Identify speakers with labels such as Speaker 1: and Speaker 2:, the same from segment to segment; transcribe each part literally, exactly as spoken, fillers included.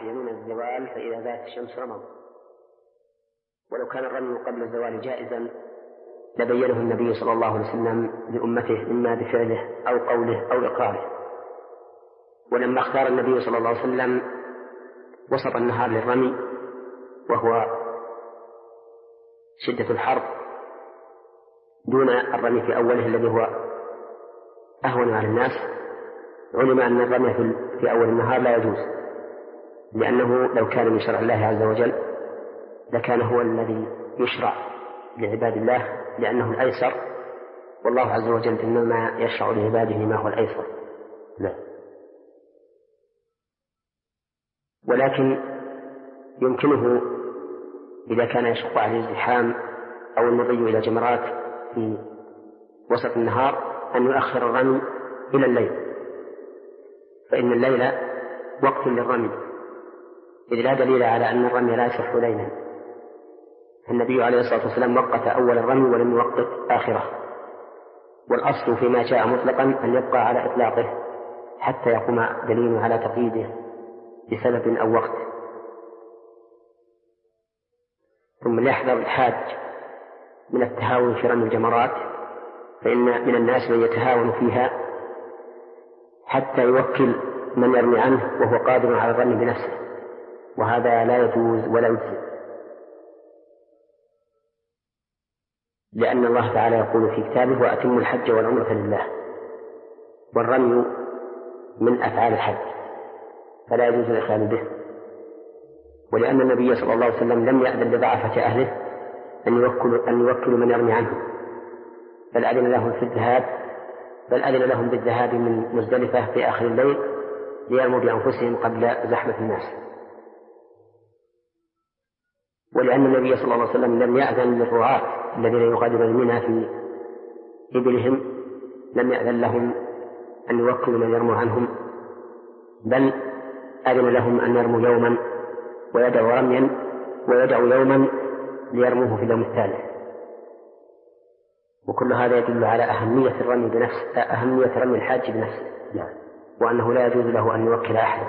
Speaker 1: يمين الزوال فإذا زالت الشمس رموا. ولو كان الرمي قبل الزوال جائزا لبينه النبي صلى الله عليه وسلم لأمته إما بفعله أو قوله أو إقراره. ولما اختار النبي صلى الله عليه وسلم وسط النهار للرمي وهو شدة الحر دون الرمي في أوله الذي هو أهون على الناس، علم أن الرمي في أول النهار لا يجوز، لأنه لو كان من شرع الله عز وجل لكان هو الذي يشرع لعباد الله لأنه الأيسر، والله عز وجل إنما يشرع لعباده ما هو الأيسر. لا. ولكن يمكنه إذا كان يشق عليه الزحام أو المضي إلى جمرات في وسط النهار أن يؤخر الرمي إلى الليل، فإن الليل وقت للرمي، إذ لا دليل على أن الرمي لا يصح ليلا. النبي عليه الصلاة والسلام وقت أول الرمي ولم يوقت آخره، والأصل فيما جاء مطلقا أن يبقى على إطلاقه حتى يقوم دليل على تقييده بسبب أو وقت. ثم ليحذر الحاج من التهاون في رمي الجمرات، فإن من الناس من يتهاون فيها حتى يوكل من يرمي عنه وهو قادر على الرمي بنفسه، وهذا لا يجوز ولا يجزي، لأن الله تعالى يقول في كتابه: وأتموا الحج والعمرة لله، والرمي من أفعال الحج فلا يجوز الإخلال به. ولأن النبي صلى الله عليه وسلم لم يأذن لضعفة أهله أن يوكلوا أن يوكلوا من يرمي عنه، بل أذن لهم في الذهاب بل أذن لهم بالذهاب من مزدلفة في آخر الليل ليرموا بأنفسهم قبل زحمة الناس. ولأن النبي صلى الله عليه وسلم لم يأذن للرعاة الذين يغادرون منى في إبلهم، لم يأذن لهم أن يوكلوا من يرموا عنهم، بل أذن لهم أن يرموا يوما ويدعوا رميا ويدعوا يوما ليرموه في اليوم الثالث. وكل هذا يدل على أهمية الرمي بنفسه، أهمية رمي الحاج بنفسه، وأنه لا يجوز له أن يوكل أحدا.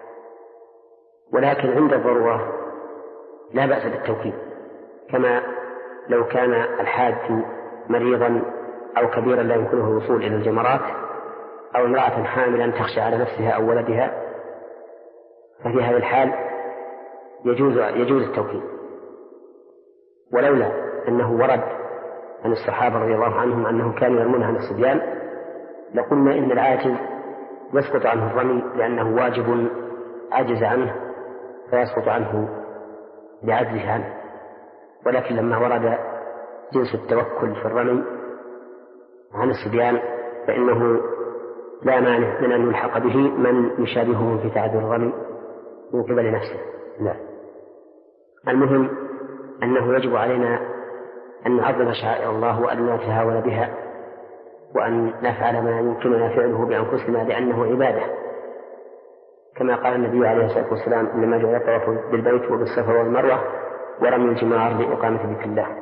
Speaker 1: ولكن عند الضرورة لا بأس بالتوكيل، كما لو كان الحاج مريضا أو كبيرا لا يمكنه الوصول إلى الجمرات، أو امرأة حاملا تخشى على نفسها أو ولدها، ففي هذه الحال يجوز يجوز التوكيل. ولولا أنه ورد عن الصحابة رضي الله عنهم أنهم كانوا يرمون عن الصبيان لقلنا إن العاجز يسقط عنه الرمي لأنه واجب عجز عنه فيسقط عنه لعجزه عنه. ولكن لما ورد جنس التوكل في الرمي عن الصبيان فإنه لا مانع من أن يلحق به من يشابهه في تعذر الرمي من قبل نفسه. لا. المهم أنه يجب علينا أن نعظم شعائر الله وأن لا نتهاون بها، وأن نفعل ما يمكننا فعله بأنفسنا لأنه عبادة، كما قال النبي عليه الصلاة والسلام: إنما جعل الطواف بالبيت وبالصفا والمروة ورمي الجمار لإقامة ذكر الله.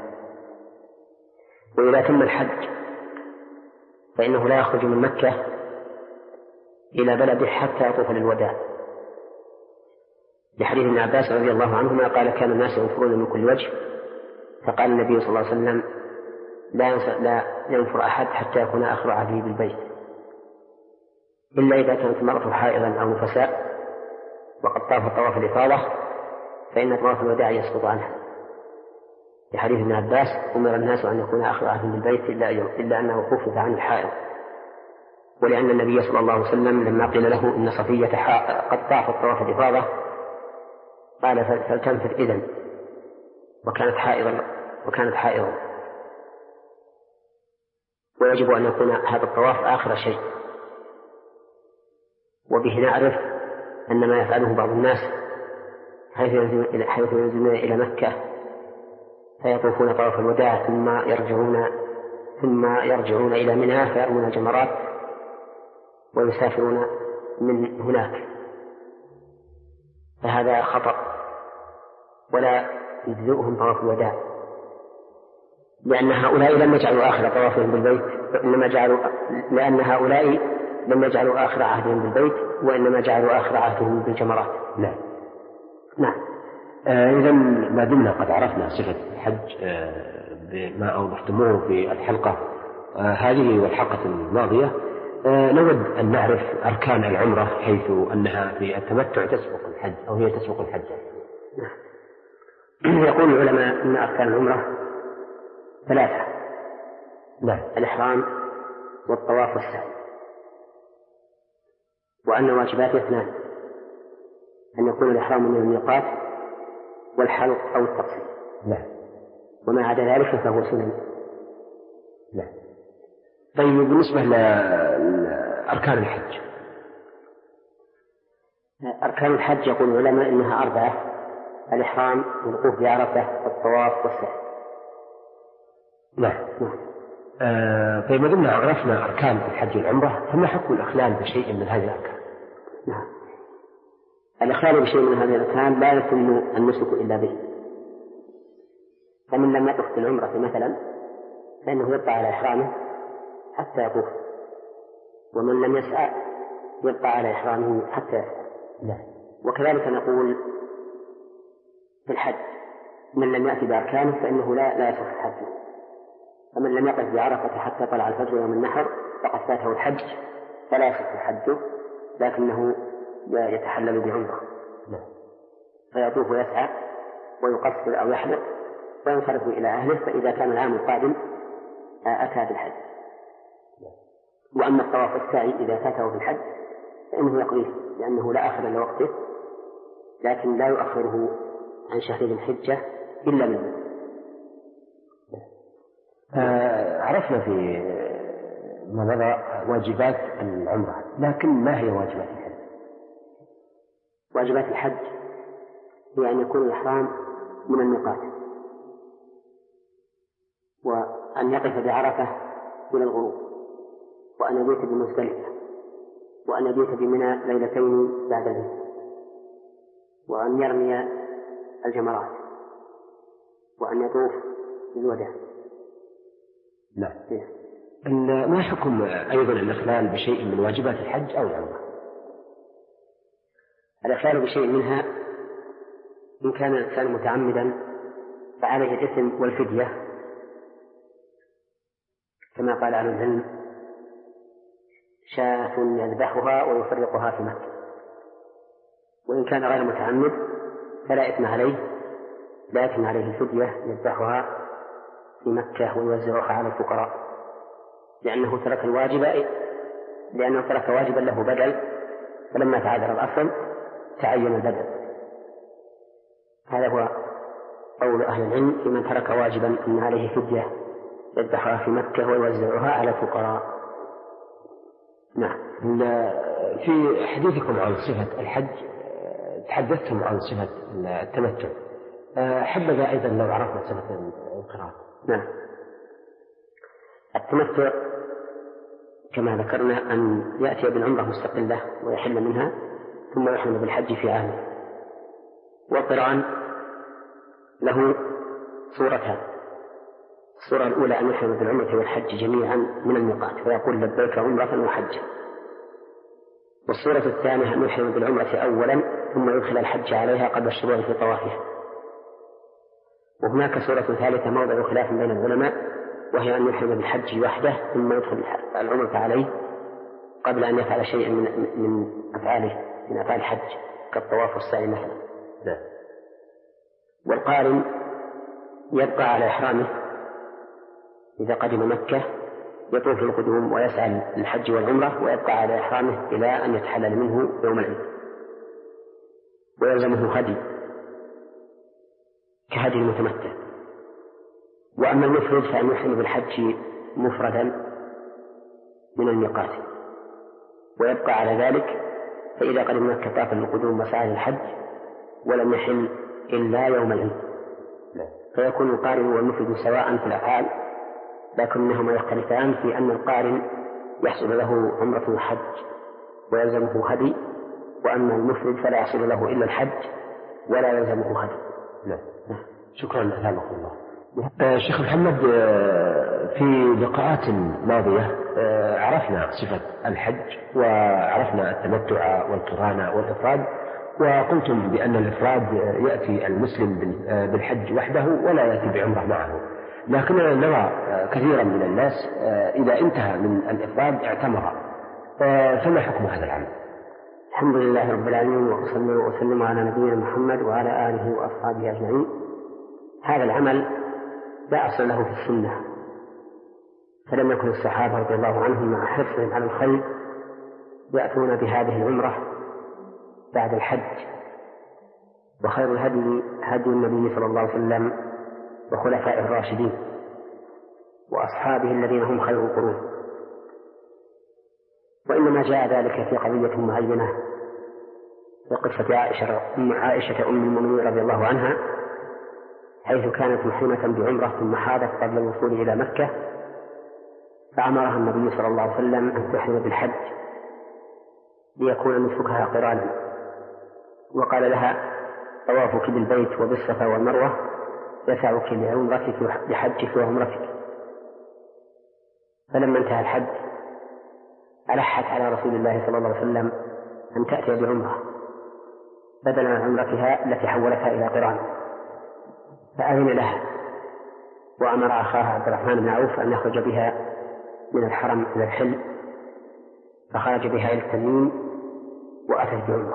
Speaker 1: وإذا تم الحج فإنه لا يخرج من مكة إلى بلده حتى يطوف للوداع، لحديث ابن عباس رضي الله عنهما قال: كان الناس ينفرون من كل وجه، فقال النبي صلى الله عليه وسلم: لا ينفر أحد حتى يكون آخر عهده بالبيت، إلا إذا كانت المرأة حائضا أو نفساء وقد طاف طواف الإفاضة فإن طواف الوداع يسقط عنها، لحديث ابن عباس: أمر الناس أن يكون آخر عهدهم بالبيت إلا أنه خفف عن الحائض. ولأن النبي صلى الله عليه وسلم لما قيل له إن صفية قد طافت طواف الإفاضة قال: فلتنفر إذن، وكانت حائضا وكانت حائضا ويجب أن يكون هذا الطواف آخر شيء. وبه نعرف أن ما يفعله بعض الناس حيث ينزلون إلى مكة فيطوفون طواف الوداع ثم يرجعون ثم يرجعون إلى منى فيرمون الجمرات ويسافرون من هناك، فهذا خطأ ولا يجزئهم طواف الوداع، لأن هؤلاء لم يجعلوا آخر طوافهم بالبيت، إنما جعلوا لأن هؤلاء لم يجعلوا آخر عهدهم بالبيت، وإنما جعلوا آخر عهدهم بالجمرات. لا. نعم.
Speaker 2: آه إذا ما دمنا قد عرفنا صفة الحج آه بما أوضحتموه في الحلقة آه هذه والحلقة الماضية، آه نود أن نعرف أركان العمرة، حيث أنها في التمتع تسبق الحج أو هي تسبق الحج.
Speaker 1: نعم. يقول العلماء أن أركان العمرة ثلاثة.
Speaker 2: نعم.
Speaker 1: الإحرام والطواف والسعي، وأن واجبات اثنان: أن يكون الإحرام من الميقات والحلق أو التقصير.
Speaker 2: نعم.
Speaker 1: وما عدا ذلك فهو سنن.
Speaker 2: نعم. طيب بالنسبة لأركان الحج؟
Speaker 1: أركان الحج يقول العلماء إنها أربعة: الإحرام والوقوف بعرفة والطواف والسعي.
Speaker 2: نعم. آه طيب ما دمنا عرفنا أركان الحج والعمرة، فما حكم الإخلال بشيء من هذه الأركان؟
Speaker 1: نعم. الإخلال بشيء من هذه الأركان لا يتم النسك إلا به. فمن لم يطف بالعمرة مثلا فإنه يبقى على إحرامه حتى يطوف، ومن لم يسعى يبقى على إحرامه حتى يسعى.
Speaker 2: نعم.
Speaker 1: وكذلك نقول في الحج: من لم يأتي بأركانه فإنه لا لا يصح حجه. فمن لم يقف بعرفة حتى طلع الفجر يوم النحر فقد فاته الحج، فلا يصح حجه، لكنه يتحلل بعمرة.
Speaker 2: نعم.
Speaker 1: فيطوف ويسعى ويقصر أو يحلق وينصرف إلى أهله، فإذا كان العام القادم أتى بالحج. وأما الطواف والسعي إذا فاته في الحج فإنه يقضيه، لأنه لا آخر لوقته، لكن لا يؤخره عن شهر ذي الحجة إلا منه.
Speaker 2: آه عرفنا في ما مضى واجبات العمرة، لكن ما هي واجبات الحج؟
Speaker 1: واجبات الحج هي أن يكون الإحرام من الميقات، وأن يقف بعرفة إلى الغروب، وأن يبيت بمزدلفة، وأن يبيت بمنى ليلتين بعد العيد، وأن يرمي الجمرات، وأن يطوف بالوداع.
Speaker 2: نعم. ما حكم أيضا الإخلال بشيء من واجبات الحج أو العمرة؟
Speaker 1: الإخلال بشيء منها إن كان الإنسان متعمدا فعليه الإثم والفدية، كما قال أهل العلم: شاة يذبحها ويفرقها في مكة. وإن كان غير متعمد فلا إثم عليه، لكن عليه الفدية يذبحها في مكة ويوزعها على الفقراء، لأنه ترك الواجب لأنه ترك واجبا له بدل، فلما تعذر الأصل تعين البدل. هذا هو قول أهل العلم في من ترك واجبا أن عليه فدية يذبحها في مكة ويوزعها على الفقراء. نعم.
Speaker 2: في حديثكم عن صفة الحج تحدثتم عن صفة التمتع، حبذا أيضا لو عرفنا صفة القراءة.
Speaker 1: نعم. التمتع كما ذكرنا أن يأتي بالعمرة مستقلة ويحل منها ثم يحرم بالحج في عامه. والقران له صورتان: الصورة الأولى أن يحرم بالعمرة والحج جميعا من الميقات فيقول لبيك عمرة وحجا، والصورة الثانية أن يحرم بالعمرة أولا ثم يدخل الحج عليها قبل الشروع في طوافها. وهناك صورة ثالثة موضع خلاف بين العلماء، وهي أن يحرم بالحج وحده ثم يدخل العمرة عليه قبل أن يفعل شيئا من, من أفعاله من أفعال الحج كالطواف والسعي مثلا. والقارن يبقى على إحرامه إذا قدم مكة، يطوف القدوم ويسعى للحج والعمرة ويبقى على إحرامه إلى أن يتحلل منه يوم العيد، ويلزمه هدي كهدي المتمتع. وأما المفرد فأن يحرم بالحج مفردا من الميقات ويبقى على ذلك، فإذا قدم مكة طاف القدوم وسعى للحج ولم يحل إلا يوم العيد، فيكون القارن والمفرد سواء في الأفعال، لكنهما يختلفان في أن القارن يحصل له عمرة وحج ويلزمه هدي، وأما المفرد فلا يحصل له إلا الحج ولا يلزمه هدي.
Speaker 2: لا. شكرا لكم الله. آه شيخ محمد، آه في لقاءات ماضية آه عرفنا صفة الحج وعرفنا التمتع والقران والإفراد، وقلتم بأن الإفراد يأتي المسلم بالحج وحده ولا يأتي بعمرة معه، لكننا نرى كثيرا من الناس إذا انتهى من الإفراد اعتمر، فما حكم هذا العمل؟
Speaker 1: الحمد لله رب العالمين، وأصلي وأسلم على نبينا محمد وعلى آله وأصحابه أجمعين. هذا العمل لا أصل له في السنة، فلم يكن الصحابة رضي الله عنهم مع حرصهم على الخير يأتون بهذه العمرة بعد الحج، وخير الهدي هدي النبي صلى الله عليه وسلم وخلفائه الراشدين وأصحابه الذين هم خير القرون. وإنما جاء ذلك في قضية معينة، في قصة عائشة أم عائشة أم المؤمنين رضي الله عنها، حيث كانت محرمة بعمرة ثم حاضت قبل الوصول إلى مكة، فأمرها النبي صلى الله عليه وسلم أن تحرم بالحج ليكون نسكها قرانا، وقال لها: طوافك بالبيت وبالصفا والمروة يسعك لعمرتك لحجك وعمرتك. فلما انتهى الحج ألحت على رسول الله صلى الله عليه وسلم أن تأتي بعمرة بدلا من عمرتها التي حولتها إلى قران، فأذن لها وأمر أخاها عبد الرحمن بن عوف أن يخرج بها من الحرم إلى الحل، فخرج بها إلى التنعيم وأتت بعمرة.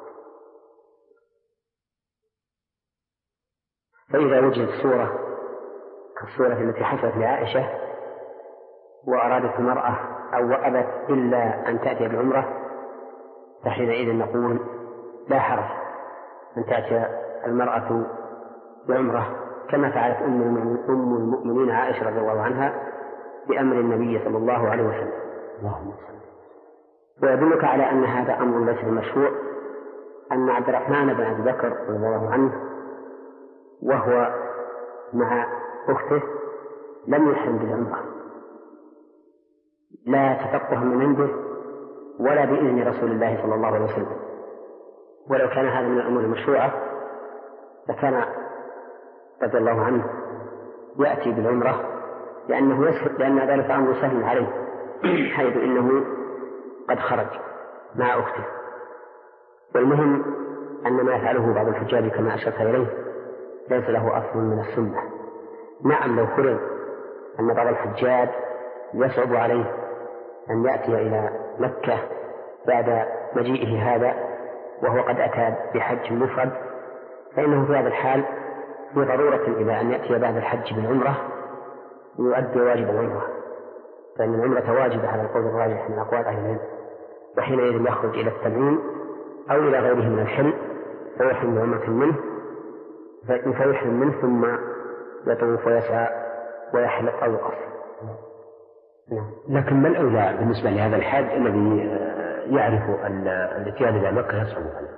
Speaker 1: فإذا وجدت صورة كالصورة التي حصلت لعائشة وأرادت المرأة أو أبت إلا أن تأتي بعمرة، فحينئذ نقول لا حرج أن تأتي المرأة بعمرة كما فعلت أم المؤمنين عائشة رضي الله عنها بأمر النبي صلى الله عليه وسلم. ويدلك على أن هذا أمر ليس بمشروع أن عبد الرحمن بن أبي بكر رضي الله عنه وهو مع أخته لم يحرم بالعمرة، لا تفقه من عنده ولا بإذن رسول الله صلى الله عليه وسلم. ولو كان هذا من الأمور المشروعة لكان رضي الله عنه يأتي بالعمرة، لأنه يسهل، لأن ذلك أمر سهل عليه حيث إنه قد خرج مع أخته. والمهم أن ما يفعله بعض الحجاج كما أشرت إليه ليس له أصل من السنة. نعم لو فرض أن بعض الحجاج يصعب عليه أن يأتي إلى مكة بعد مجيئه هذا وهو قد أتى بحج مفرد، فإنه في هذا الحال في ضرورة إلى أن يأتي بعد الحج بالعمرة ليؤدي واجب العمرة، فإن العمرة واجبة على القول الراجح من أقوال أهل العلم، وحينئذ يخرج إلى التنعيم أو إلى غيره من الحل فيحرم بعمرة منه فيحرم منه ثم يطوف ويسعى ويحلق أو يقصر.
Speaker 2: لكن ما الأولى بالنسبة لهذا الحاج الذي يعرف أن الاتيان إلى مكة يصعب عليه؟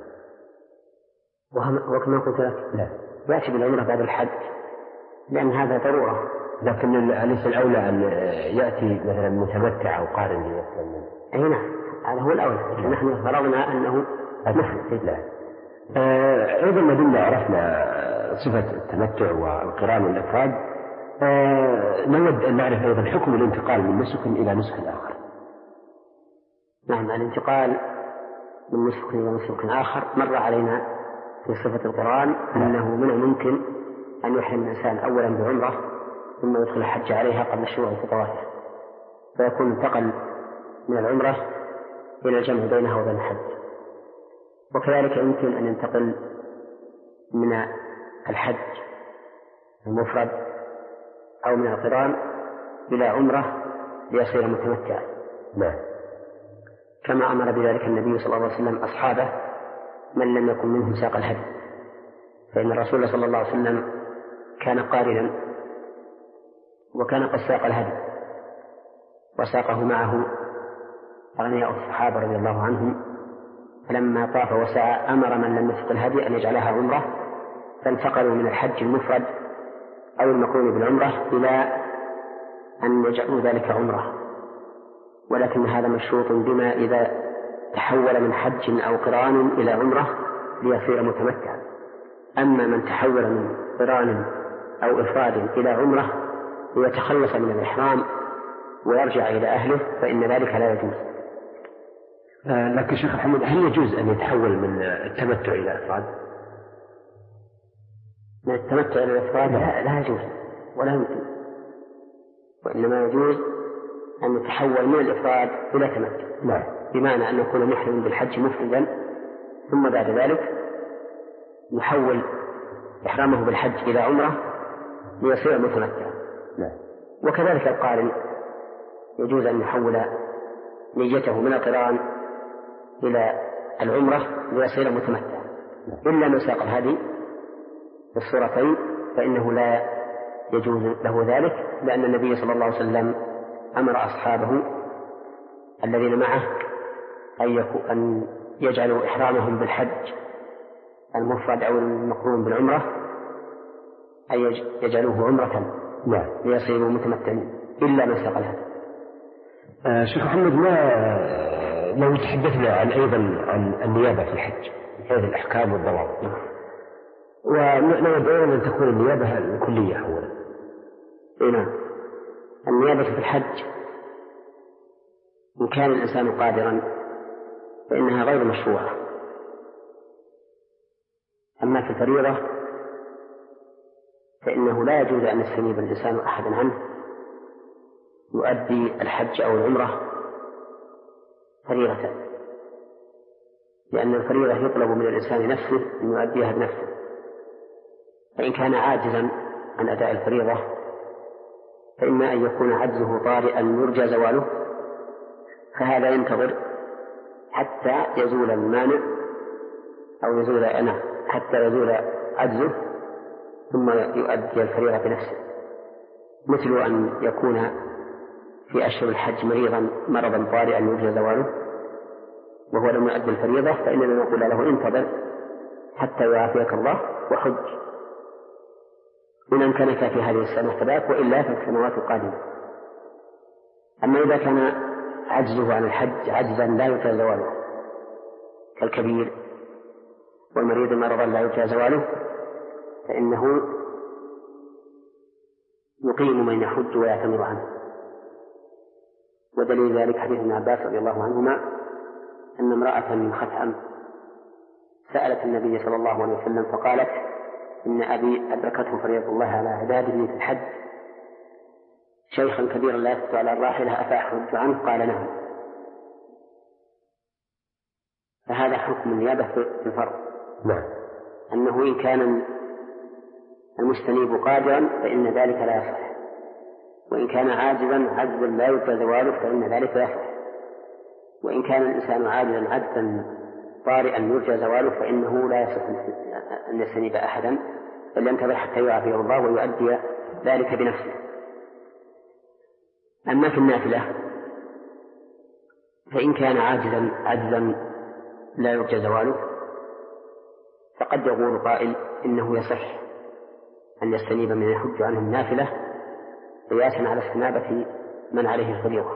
Speaker 1: وكما قلت لك
Speaker 2: لا
Speaker 1: يأتي بالعمرة بعد الحج لأن هذا ضرورة،
Speaker 2: لكن أليس الأولى أن يأتي مثلا متمتع أو قارن؟
Speaker 1: أي نعم هذا هو الأولى، لكن نحن فرضنا أنه مفرد.
Speaker 2: لا أيضا ما دمنا عرفنا صفة التمتع والقران والإفراد، آه نود أن نعرف أيضا حكم الانتقال من نسك إلى نسك آخر.
Speaker 1: نعم الانتقال من نسك إلى نسك آخر مر علينا في صفة القرآن أنه من الممكن أن يحرم الإنسان أولا بعمرة ثم يدخل الحج عليها قبل الشروع في طوافه، فيكون انتقل من العمرة إلى الجمع بينها وبين الحج. وكذلك يمكن أن ينتقل من الحج المفرد أو من القران إلى عمرة ليصير متمتعا.
Speaker 2: نعم.
Speaker 1: كما أمر بذلك النبي صلى الله عليه وسلم أصحابه من لم يكن منهم ساق الهدي، فإن الرسول صلى الله عليه وسلم كان قارنا وكان قد ساق الهدي وساقه معه أغنياء الصحابة رضي الله عنهم، فلما طاف وسعى أمر من لم يسق الهدي أن يجعلها عمرة، فانتقلوا من الحج المفرد أو المقرون بالعمرة إلى أن يجعلوا ذلك عمرة، ولكن هذا مشروط بما إذا تحول من حج أو قران إلى عمرة ليصير متمتعا. أما من تحول من قران أو إفراد إلى عمرة ليتخلص من الإحرام ويرجع إلى أهله فإن ذلك لا يجوز.
Speaker 2: آه لكن شيخ محمد، هل يجوز أن يتحول من التمتع إلى إفراد؟
Speaker 1: من التمتع إلى الإفراد لا, لا يجوز ولا يمكن، وإنما يجوز أن يتحول من الإفراد إلى تمتع.
Speaker 2: نعم.
Speaker 1: بمعنى أن يكون محرم بالحج مفردا، ثم بعد ذلك يحول إحرامه بالحج إلى عمرة ليصير متمتعا.
Speaker 2: نعم.
Speaker 1: وكذلك القارن يجوز أن يحول نيته من القران إلى العمرة ليصير متمتعا، إلا من ساق الهدي في الصورتين فإنه لا يجوز له ذلك، لأن النبي صلى الله عليه وسلم أمر أصحابه الذين معه أن يجعلوا إحرامهم بالحج المفرد أو المقرون بالعمرة أن يجعلوه عمرة ليصيروا متمتعين إلا من ساق الهدي.
Speaker 2: آه شيخ محمد، ما لو تحدثنا عن أيضا عن النيابة في الحج هذه الأحكام والضوابط، ونود أن تكون النيابة الكلية أولا.
Speaker 1: نعم. النيابة في الحج إن كان الإنسان قادرا فإنها غير مشروعة، أما في الفريضة فإنه لا يجوز أن يستنيب الإنسان أحدا عنه يؤدي الحج أو العمرة فريضة، لأن الفريضة يطلب من الإنسان نفسه أن يؤديها بنفسه، فإن كان عاجزا عن أداء الفريضة فإما أن يكون عجزه طارئا يرجى زواله، فهذا ينتظر حتى يزول المانع أو يزول أنا حتى يزول عجزه ثم يؤدي الفريضة بنفسه، مثل أن يكون في أشهر الحج مريضا مرضا طارئا يرجى زواله وهو لم يؤدي الفريضة، فإننا نقول له انتظر حتى يعافيك الله وحج إن أمكنك في هذه السنة كذلك، وإلا في السنوات القادمة. أما إذا كان عجزه عن الحج عجزا لا يرجى زواله كالكبير والمريض مرضا لا يرجى زواله فإنه يقيم من يحج ويعتمر عنه. ودليل ذلك حديث ابن عباس رضي الله عنهما أن امرأة من خثعم سألت النبي صلى الله عليه وسلم فقالت إن أبي أدركته فريضة الله على عباده في الحج شيخا كبيرا لا يستطيع على الراحلة أفأحج عنه؟ قال نعم. فهذا حكم النيابة في الفرض،
Speaker 2: نعم.
Speaker 1: أنه إن كان المستنيب قادرا فإن ذلك لا يصح، وإن كان عاجزا عجزا لا يرجى زواله فإن ذلك يصح، وإن كان الإنسان عاجزا عجزا طارئا يرجى زواله فإنه لا يصح أن يستنيب أحدا بل ينتظر حتى يعافيه الله ويؤدي ذلك بنفسه. أما في النافلة فإن كان عاجزا عجزا لا يرجى زواله فقد يقول قائل إنه يصح أن يستنيب من يحج عنه النافلة قياسا على استنابة من عليه الفريضة،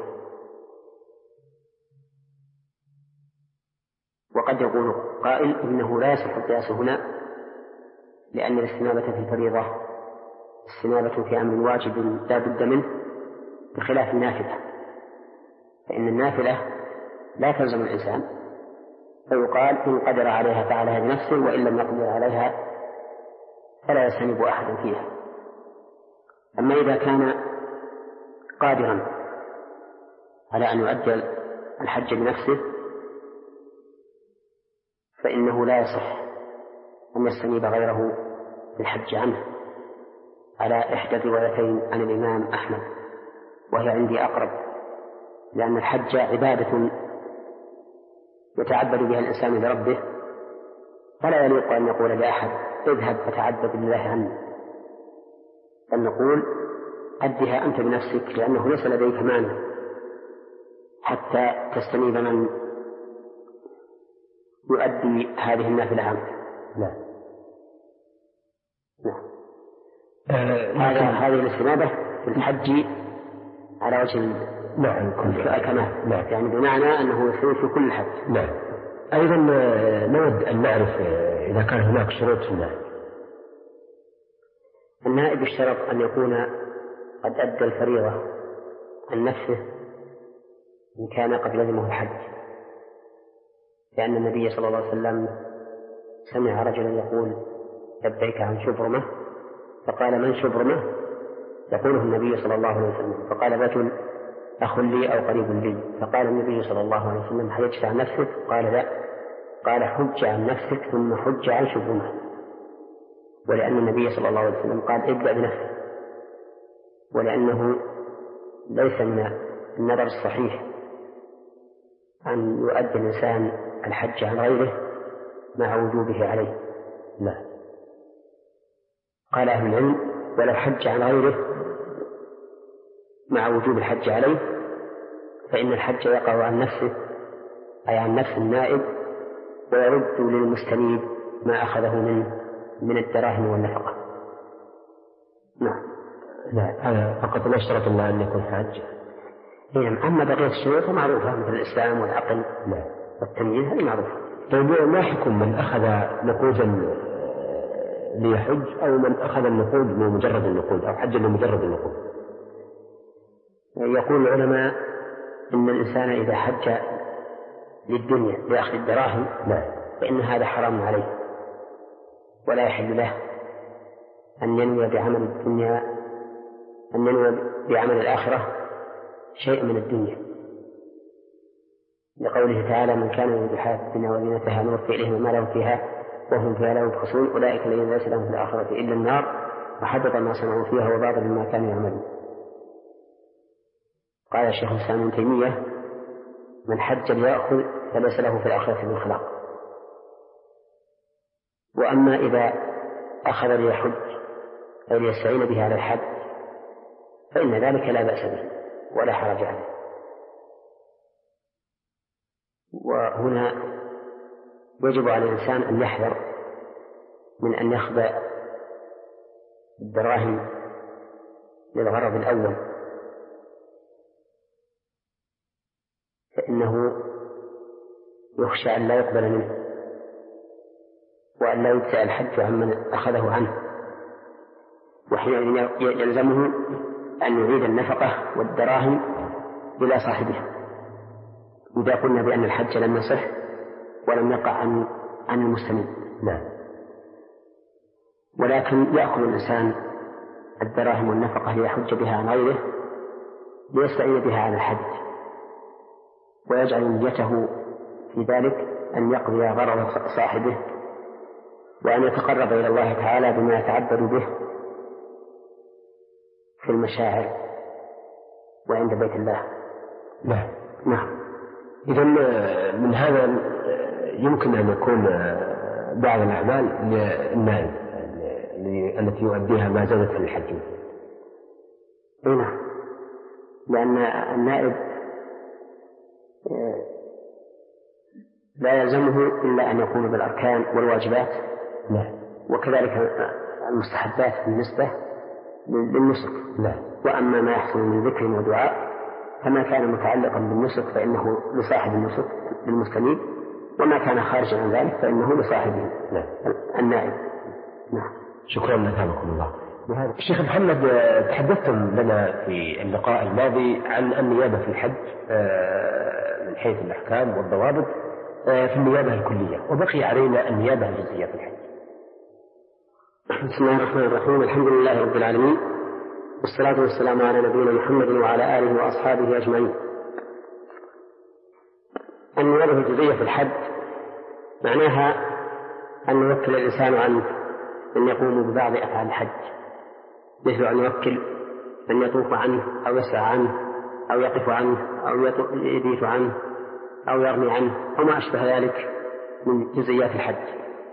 Speaker 1: وقد يقول قائل إنه لا يصح القياس هنا لأن الاستنابة في الفريضة استنابة في أمر واجب لا بد منه بخلاف النافلة، فإن النافلة لا تلزم الإنسان، فيقال إن قدر عليها فعلها بنفسه وإن لم يقدر عليها فلا يستنيب أحد فيها. أما إذا كان قادرا على أن يؤدي الحج بنفسه فإنه لا يصح أن يستنيب غيره بالحج عنه، على إحدى الروايتين عن الإمام أحمد وهي عندي أقرب، لأن الحج عبادة يتعبد بها الإنسان لربه، فلا يليق أن يقول لأحد اذهب فتعبد لله عني، بل نقول أدها أنت بنفسك لأنه ليس لديك مانع حتى تستنيب من يؤدي هذه النافلة عنك.
Speaker 2: نعم.
Speaker 1: نعم.
Speaker 2: آه
Speaker 1: هذا هذه الاستنابة في الحج على وجه
Speaker 2: نعم
Speaker 1: الكمال،
Speaker 2: نعم.
Speaker 1: يعني بمعنى أنه يصير في كل الحج.
Speaker 2: نعم. أيضا نود أن نعرف إذا كان هناك شروط في النائب.
Speaker 1: النائب الشرط أن يكون قد أدى الفريضة عن نفسه إن كان قد لزمه الحج، لأن النبي صلى الله عليه وسلم سمع رجلا يقول لبيك عن شبرمة، فقال من شبرمة؟ يقوله النبي صلى الله عليه وسلم، فقال رجل أخ لي أو قريب لي، فقال النبي صلى الله عليه وسلم حجت عن نفسك؟ قال لا، قال حج عن نفسك ثم حج عن شبرمة. ولأن النبي صلى الله عليه وسلم قال ابدأ بنفسك، ولأنه ليس من النظر الصحيح أن يؤدي الإنسان الحج عن غيره مع وجوبه عليه. لا، قال أهل العلم ولو حج عن غيره مع وجوب الحج عليه فإن الحج يقع عن نفسه، أي عن نفس النائب، ويرد للمستنيب ما أخذه منه من الدراهم والنفقة. نعم.
Speaker 2: لا، هذا فقط لا يشترط الله أن يكون حاج.
Speaker 1: أما بقية الشروط معروفة مثل الإسلام والعقل والتمييز، هذه معروفة.
Speaker 2: طيب ما حكم من أخذ نقودا ليحج أو من أخذ النقود لمجرد النقود أو حج لمجرد النقود؟
Speaker 1: يقول العلماء إن الإنسان إذا حج للدنيا لأخذ الدراهم فإن هذا حرام عليه، ولا يحل له أن ينوي بعمل الدنيا أن ينوي بعمل الآخرة شيء من الدنيا، لقوله تعالى من كان يريد الحياة الدنيا وزينتها نوفي إليهم ما لهم فيها وهم فيها لا يبخسون أولئك الذين ليس لهم في الآخرة إلا النار وحبط ما صنعوا فيها وباطل ما كانوا يعملون. قال الشيخ الإسلام ابن تيمية من حج ليأخذ فليس له في الآخرة من خلاق. وأما إذا أخذ ليحج أو ليستعين به على الحج فإن ذلك لا بأس به ولا حرج عليه. وهنا يجب على الإنسان أن يحذر من أن يخضع الدراهم للغرض الأول، فإنه يخشى أن لا يقبل منه وأن لا يجزأ الحج عمن أخذه عنه، وحينئذ يلزمه أن يعيد النفقة والدراهم إلى صاحبها إذا قلنا بأن الحج لم يصح ولم يقع عن عن المسلمين.
Speaker 2: نعم.
Speaker 1: ولكن يأخذ الإنسان الدراهم والنفقة ليحج بها عن غيره ليستعين بها على الحج، ويجعل نيته في ذلك أن يقضي غرض صاحبه وأن يتقرب إلى الله تعالى بما يتعبد به في المشاعر وعند بيت الله.
Speaker 2: نعم.
Speaker 1: نعم.
Speaker 2: إذا من هذا يمكن أن يكون بعض الأعمال للنائب التي يؤديها ما زادت عن الحج.
Speaker 1: نعم، لأن النائب لا يلزمه إلا أن يقوم بالأركان والواجبات.
Speaker 2: نعم.
Speaker 1: وكذلك المستحبات بالنسبة للنسك.
Speaker 2: نعم.
Speaker 1: وأما ما يحصل من ذكر ودعاء فما كان متعلقا بالنسك فإنه لصاحب النسك للمستنيب، وما كان خارجا عن ذلك فإنه لصاحبه.
Speaker 2: نعم.
Speaker 1: النائب. نعم.
Speaker 2: شكرا لكم الله. الشيخ محمد، تحدثتم لنا في اللقاء الماضي عن النيابة في الحج من حيث الأحكام والضوابط في النيابة الكلية، وبقي علينا النيابة الجزئية في الحج.
Speaker 1: بسم الله الرحمن الرحيم، الحمد لله رب العالمين، والصلاة والسلام على نبينا محمد وعلى آله وأصحابه أجمعين. النيابة الجزئية في الحج معناها أن يوكل الإنسان عنه أن يقوم ببعض أفعال الحج، مثل أن يوكل أن يطوف عنه أو يسعى عنه أو يقف عنه أو يبيت عنه أو يرمي عنه وما أشبه ذلك من جزئيات الحج.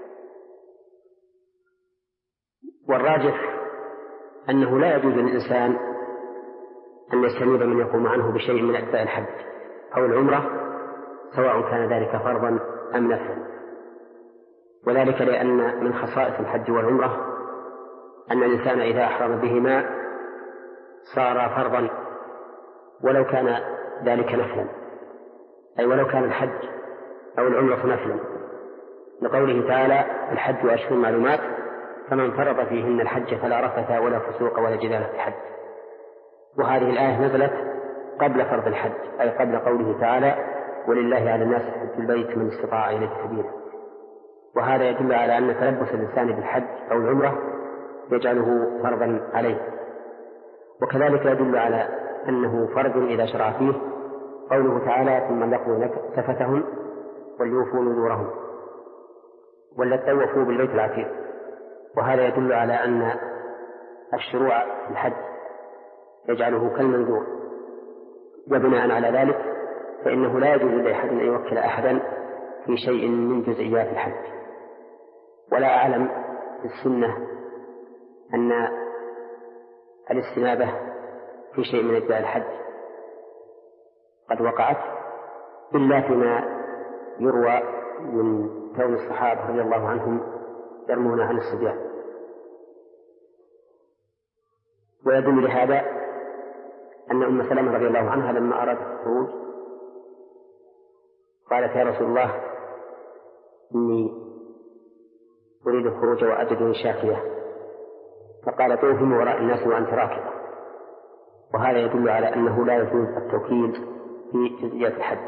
Speaker 1: والراجح أنه لا يجوز للإنسان أن يستنيب من يقوم عنه بشيء من أجزاء الحج أو العمرة، سواء كان ذلك فرضا أم نفلا، وذلك لأن من خصائص الحج والعمرة أن الإنسان إذا أحرم بهما صار فرضا ولو كان ذلك نفلا، أي ولو كان الحج أو العمرة نفلا، لقوله تعالى الحج أشهر معلومات فمن فرض فيهن الحج فلا رفث ولا فسوق ولا جدال في الحج. وهذه الآية نزلت قبل فرض الحج، أي قبل قوله تعالى ولله على الناس حج البيت من استطاع إليه سبيلا. وهذا يدل على أن تلبس الإنسان بالحج أو العمرة يجعله فرضا عليه. وكذلك يدل على أنه فرض إذا شرع فيه قوله تعالى ثم ليقضوا تفتهم وليوفوا نذورهم وليطوفوا بالبيت العتيق. وهذا يدل على أن الشروع في الحج يجعله كالمنذور. وبناء على ذلك فإنه لا يجوز لأحد أن يوكل أحدا في شيء من جزئيات الحج. ولا أعلم في السنة أن الاستنابة في شيء من أجزاء الحج قد وقعت إلا فيما يروى من كون الصحابة رضي الله عنهم يرمون عن الصبيان. ويدل لهذا أن أم سلمة رضي الله عنها لما أرادت الخروج قالت يا رسول الله إني أريد الخروج وأجدني شاكية، فقال طوفي من وراء الناس وأنت راكبة. وهذا يدل على أنه لا يجوز التوكيل في جزئيات الحج.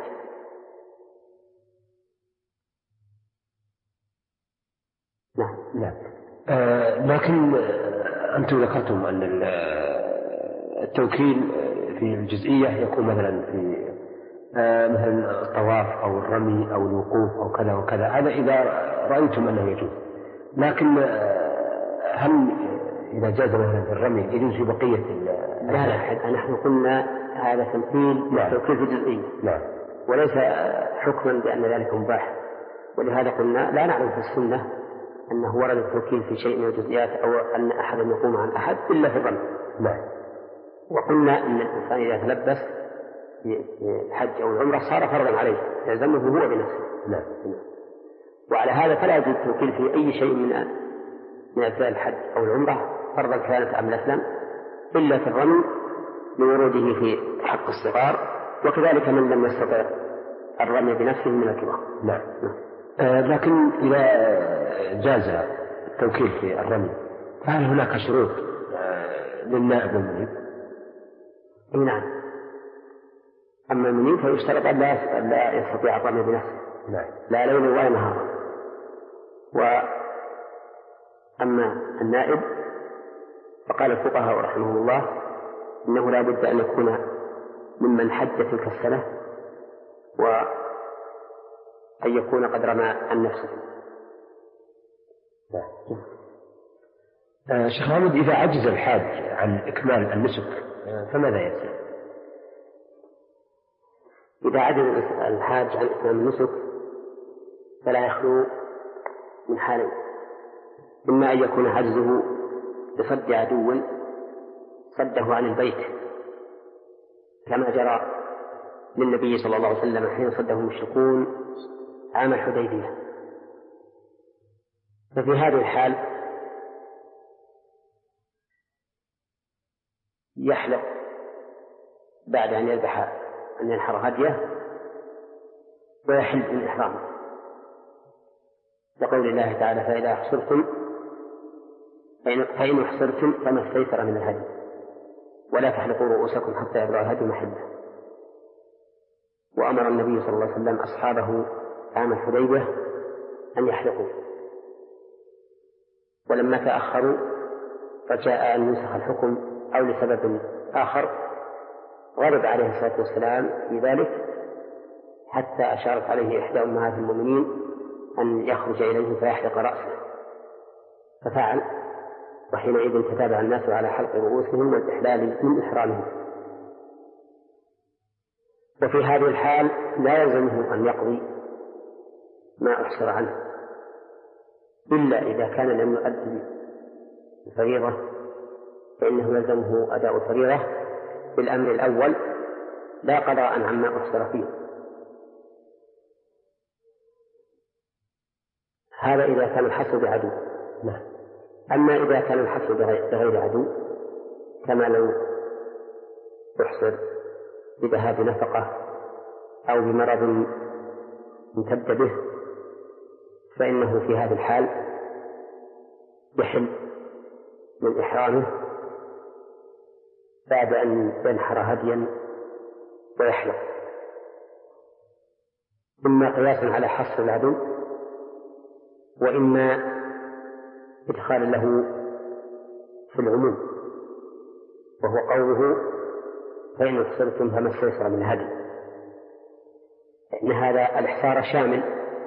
Speaker 2: نعم نعم. آه لكن آه أنتم ذكرتم أن التوكيل في الجزئية يكون مثلا في آه مثلا الطواف أو الرمي أو الوقوف أو كذا وكذا، هذا إذا رأيتم أنه يجوز. لكن آه هل إذا جاز مثلا في الرمي يجوز في بقية
Speaker 1: لا لا نحن قلنا هذا تمثيل توكيل في الجزئية
Speaker 2: نعم.
Speaker 1: وليس حكما بأن ذلك مباح. ولهذا قلنا لا نعلم في السنة أنه ورد التوكيل في شيء من الجزئيات أو أن أحدا يقوم عن أحد إلا في الرمي.
Speaker 2: نعم.
Speaker 1: وقلنا أن الإنسان إذا تلبس في الحج أو العمرة صار فرضا عليه يلزمه هو بنفسه.
Speaker 2: نعم.
Speaker 1: وعلى هذا فلا يجوز التوكيل في أي شيء من من أجزاء الحج أو العمرة فرضا كانت أم الأسلام إلا في الرمي لوروده في حق الصغار، وكذلك من لم يستطع الرمي بنفسه من الكبار.
Speaker 2: نعم. آه لكن إذا جاز التوكيل في الرمي فهل هناك شروط آه للنائب والمنيب؟
Speaker 1: نعم. أما المنيب فيشترط أن لا لا يستطيع الرمي بنفسه.
Speaker 2: نعم.
Speaker 1: لا ليل ولا نهار. وأما النائب فقال الفقهاء رحمه الله إنه لا بد أن يكون ممن حج تلك السنة وأن يكون قد رمى عن نفسه.
Speaker 2: آه شيخ محمد، إذا عجز الحاج عن إكمال النسك فماذا يصير؟
Speaker 1: إذا عجز الحاج عن إكمال النسك فلا يخلو من حالين: إما أن يكون عجزه بصد عدو صده عن البيت كما جرى للنبي صلى الله عليه وسلم حين صده المشركون عام الحديبية، ففي هذه الحال يحلق بعد أن يذبح أن ينحر هديه ويحل من إحرامه، لقول الله تعالى: فإذا أحصرتم فإن أحصرتم فما استيسر من الهدي ولا تحلقوا رؤوسكم حتى يبلغ الهدي محله. وأمر النبي صلى الله عليه وسلم أصحابه عام الحديبية أن يحلقوا، ولما تأخروا فجاء أن ينسخ الحكم أو لسبب آخر غضب عليه الصلاة والسلام في ذلك حتى أشارت عليه إحدى أمهات المؤمنين أن يخرج إليه فيحلق رأسه، ففعل، وحينئذ تتابع الناس على حلق رؤوسهم والإحلال من إحرامهم. وفي هذه الحال لا يلزمه أن يقضي ما أحصر عنه إلا إذا كان لم يؤدي الفريضة، فإنه يلزمه أداء الفريضة بالأمر الأول لا قضاء عما أحصر فيه. هذا إذا كان الحصر بعدو. أما إذا كان الحصر بغير عدو كما لو يحصر بذهاب نفقة أو بمرض امتد به، فإنه في هذه الحال يحل من إحرامه بعد أن ينحر هديا ويحلق. إما قياسا على حصر العدو، وإما إدخال له في العموم، وهو قوله فإن احصرتم فما استيسر من الهدي، فإن هذا الإحصار شامل،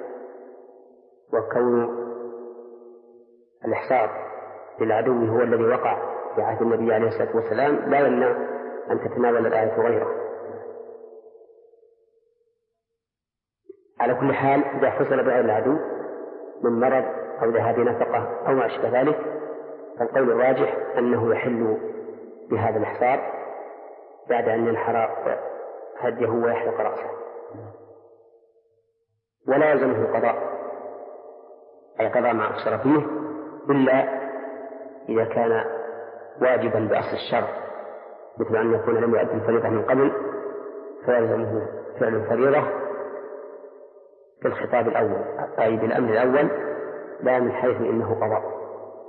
Speaker 1: وكون الإحصار للعدو هو الذي وقع في عهد النبي عليه الصلاة والسلام لا يمنع أن تتناول الآية غيره. على كل حال إذا حصل بغير العدو من مرض أو ذهاب نفقة أو ما أشبه ذلك، فالقول الراجح أنه يحل بهذا الإحصار بعد أن ينحر هديه ويحلق رأسه، ولا يلزمه القضاء، أي قضاء ما أحصر فيه، إلا إذا كان واجبا بأصل الشرع، مثل أن يكون لم يؤدي الفريضة من قبل فيلزمه فعل الفريضة في الخطاب الأول، أي بالأمر الأول، لا من حيث إنه قضاء.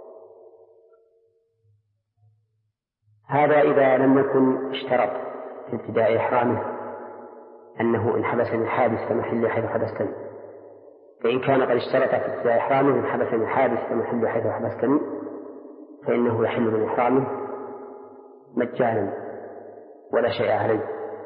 Speaker 1: هذا إذا لم يكن اشترط في ابتداء إحرامه أنه إن حبسني الحابس فمحل حيث حبستني، فإن كان قد اشترط في ابتداء إحرامه إن حبسني الحابس فمحل حيث حبستني فإنه يحل من إحرامه مجانا ولا شيء عليه،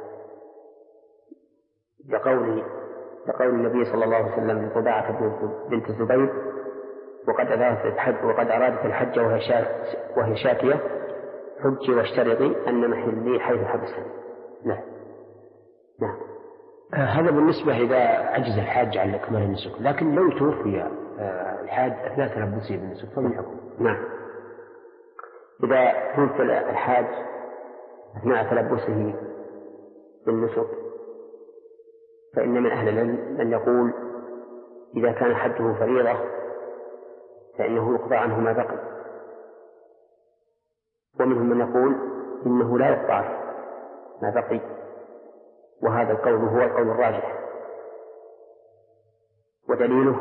Speaker 1: لقول لقول النبي صلى الله عليه وسلم لقباعة بنت الزبير وقد أرادت الحج وقد أرادت الحج وهي شاكية حجي واشترطي أن محلي حيث حبسني. نعم. نعم.
Speaker 2: هذا بالنسبة إذا عجز الحاج عن إكمال النسك، لكن لو توفي الحاج أثناء تلبسه بالنسك فما الحكم؟
Speaker 1: نعم. إذا توفي الحاج أثناء تلبسه بالنسك فإن من أهل العلم من يقول إذا كان حجه فريضة فإنه يقضى عنه ما بقي، ومنهم من يقول إنه لا يقضى ما بقي، وهذا القول هو القول الراجح، ودليله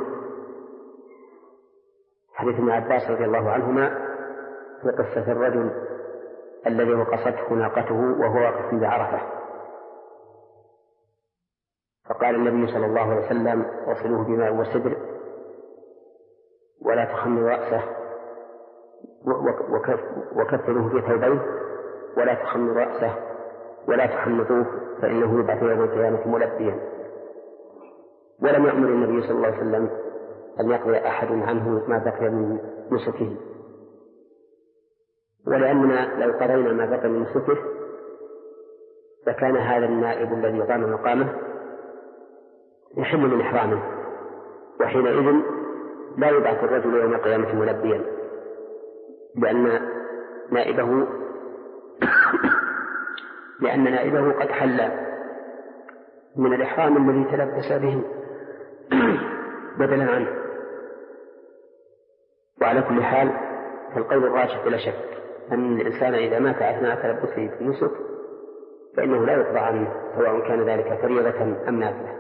Speaker 1: حديث ابن عباس رضي الله عنهما في قصة الرجل الذي وقصته ناقته وهو واقف بعرفة، فقال النبي صلى الله عليه وسلم وصلوه بماء وسدر ولا تخمر رأسه وكفنوه في ثوبين ولا تخمر رأسه ولا تحنطوه فإنه يبعث يوم القيامة ملبيا. ولم يأمر النبي صلى الله عليه وسلم أن يقضي أحد عنه ما بقي من نسكه، ولأننا لو قضينا ما بقي من نسكه فكان هذا النائب الذي قام مقامه يحل من إحرامه، وحينئذ لا يبعث الرجل يوم القيامة ملبيا، لأن نائبه لأن نائبه قد حل من الإحرام الذي تلبس به بدلا عنه. وعلى كل حال فالقول الراجح بلا شك أن الإنسان إذا مات أثناء تلبسه في النسك فإنه لا يقضى عنه سواء كان ذلك فريضة أم نافلة.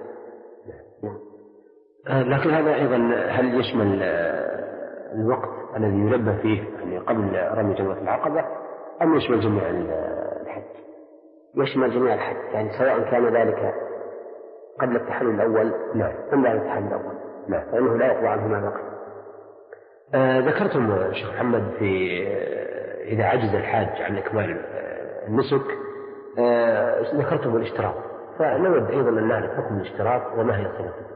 Speaker 2: لكن هذا أيضا هل يشمل الوقت الذي يلبى فيه يعني قبل رمي جمرة العقبة أم يشمل جميع الحج؟
Speaker 1: يشمل جميع الحج، يعني سواء كان ذلك قبل التحلل الأول
Speaker 2: نعم
Speaker 1: أم بعد التحلل الأول،
Speaker 2: نعم،
Speaker 1: فإنه لا يقضى عنه ما بقي.
Speaker 2: آه ذكرتم شيخ محمد في إذا عجز الحاج عن إكمال النسك آه ذكرتم الاشتراط، فنود أيضا أن نعرف حكم الاشتراط وما هي صفته.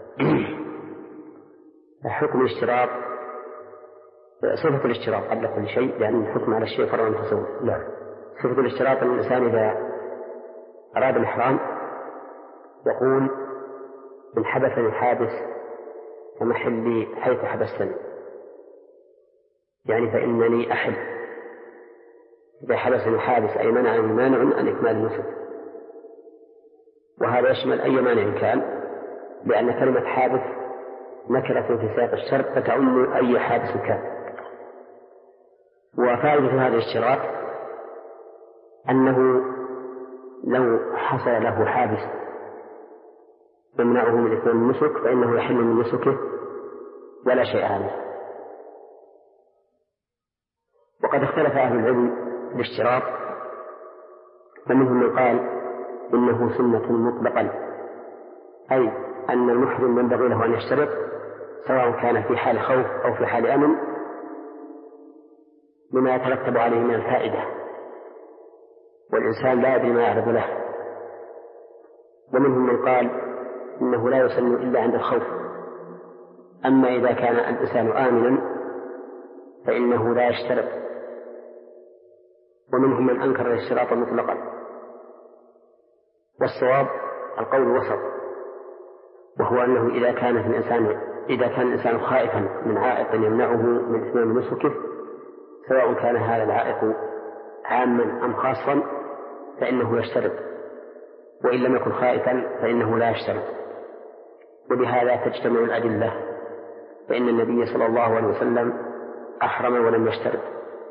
Speaker 1: حكم الاشتراط صفة الاشتراط قبل كل شيء، لأن الحكم على الشيء فرع من تصور.
Speaker 2: نعم.
Speaker 1: صفة الاشتراط أن الإنسان إذا أراد الإحرام يقول إن حبسني الحابس فمحلي حيث حبستني، يعني فإنني أحل. إذا حبسني الحابس أي منعني مانع عن إكمال النسك، وهذا يشمل أي مانع كان، لأن كلمة حابس نكرة في سياق الشرط فتعم أي حابس كان. وفائدة هذا الاشتراط أنه لو حصل له حابس يمنعه من إكمال النسك فإنه يحل من نسكه ولا شيء عليه. وقد اختلف أهل العلم في الاشتراط، فمنهم من قال إنه سنة مطلقا، أي أن المحرم ينبغي له أن يشترط سواء كان في حال خوف أو في حال أمن بما يترتب عليه من الفائدة، والإنسان لا يدري ما يعرض له. ومنهم من قال إنه لا يسن إلا عند الخوف، أما إذا كان الإنسان آمنا فإنه لا يشترط. ومنهم من أنكر الاشتراط مطلقا، والصواب القول الوسط، وهو أنه إذا كان الإنسان إذا كان الإنسان خائفا من عائق يمنعه من إتمام نسكه، سواء كان هذا العائق عاما أم خاصا، فإنه يشترط، وإن لم يكن خائفا فإنه لا يشترط. وبهذا تجتمع الأدلة، فإن النبي صلى الله عليه وسلم أحرم ولم يشترط،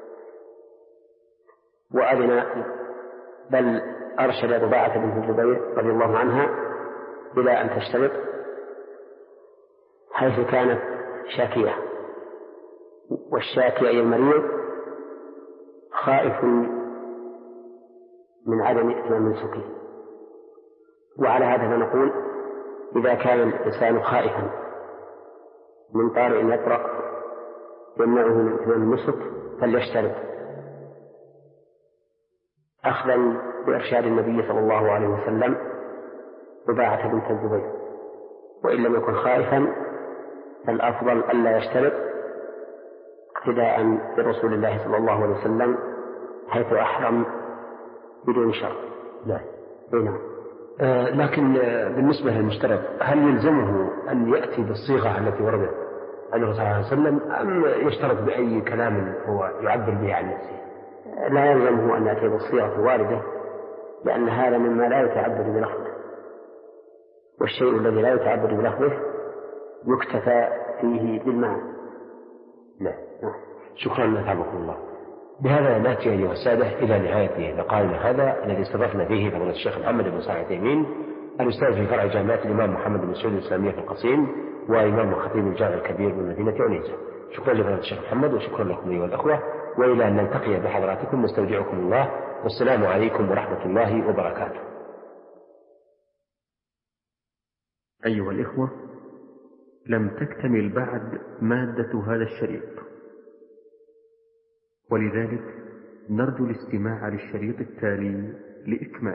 Speaker 1: وأذن بل أرشد رباعة بنت الزبير رضي الله عنها إلى أن تشترط، حيث كانت شاكية، والشاكي أي المريض خائف من عدم إتمام نسكه. وعلى هذا فنقول إذا كان الإنسان خائفا من طارئ يطرأ يمنعه من إتمام النسك فليشترط، أخذا بإرشاد النبي صلى الله عليه وسلم رباعة بنت الزبير. وإن لم يكن خائفا فالأفضل ألا يشترط اقتداء برسول الله صلى الله عليه وسلم حيث أحرم بدون شرط.
Speaker 2: لا.
Speaker 1: نعم.
Speaker 2: آه لكن آه بالنسبة للمشترط هل يلزمه أن يأتي بالصيغة التي وردت عن الرسول صلى الله عليه وسلم، أم يشترط بأي كلام هو يعبر به عن نفسه؟
Speaker 1: لا يلزمه أن يأتي بالصيغة الواردة، لأن هذا مما لا يتعبد بلفظه، والشيء الذي لا يتعبد بلفظه يكتفى فيه بالمعنى.
Speaker 2: نعم. شكرا أتعبكم الله. بهذا نأتي أيها السادة إلى نهاية لقائنا هذا الذي استضفنا فيه فضيلة الشيخ محمد بن صالح العثيمين، الأستاذ في فرع جامعة الإمام محمد بن سعود الإسلامية في القصيم، وإمام وخطيب الجامع الكبير بمدينة عنيزة. شكرا لفضيلة الشيخ محمد، وشكرا لكم أيها الأخوة، وإلى أن نلتقي بحضراتكم نستودعكم الله، والسلام عليكم ورحمة الله وبركاته.
Speaker 3: أيها الإخوة، لم تكتمل بعد مادة هذا الشريط، ولذلك نرجو الاستماع للشريط التالي لإكمال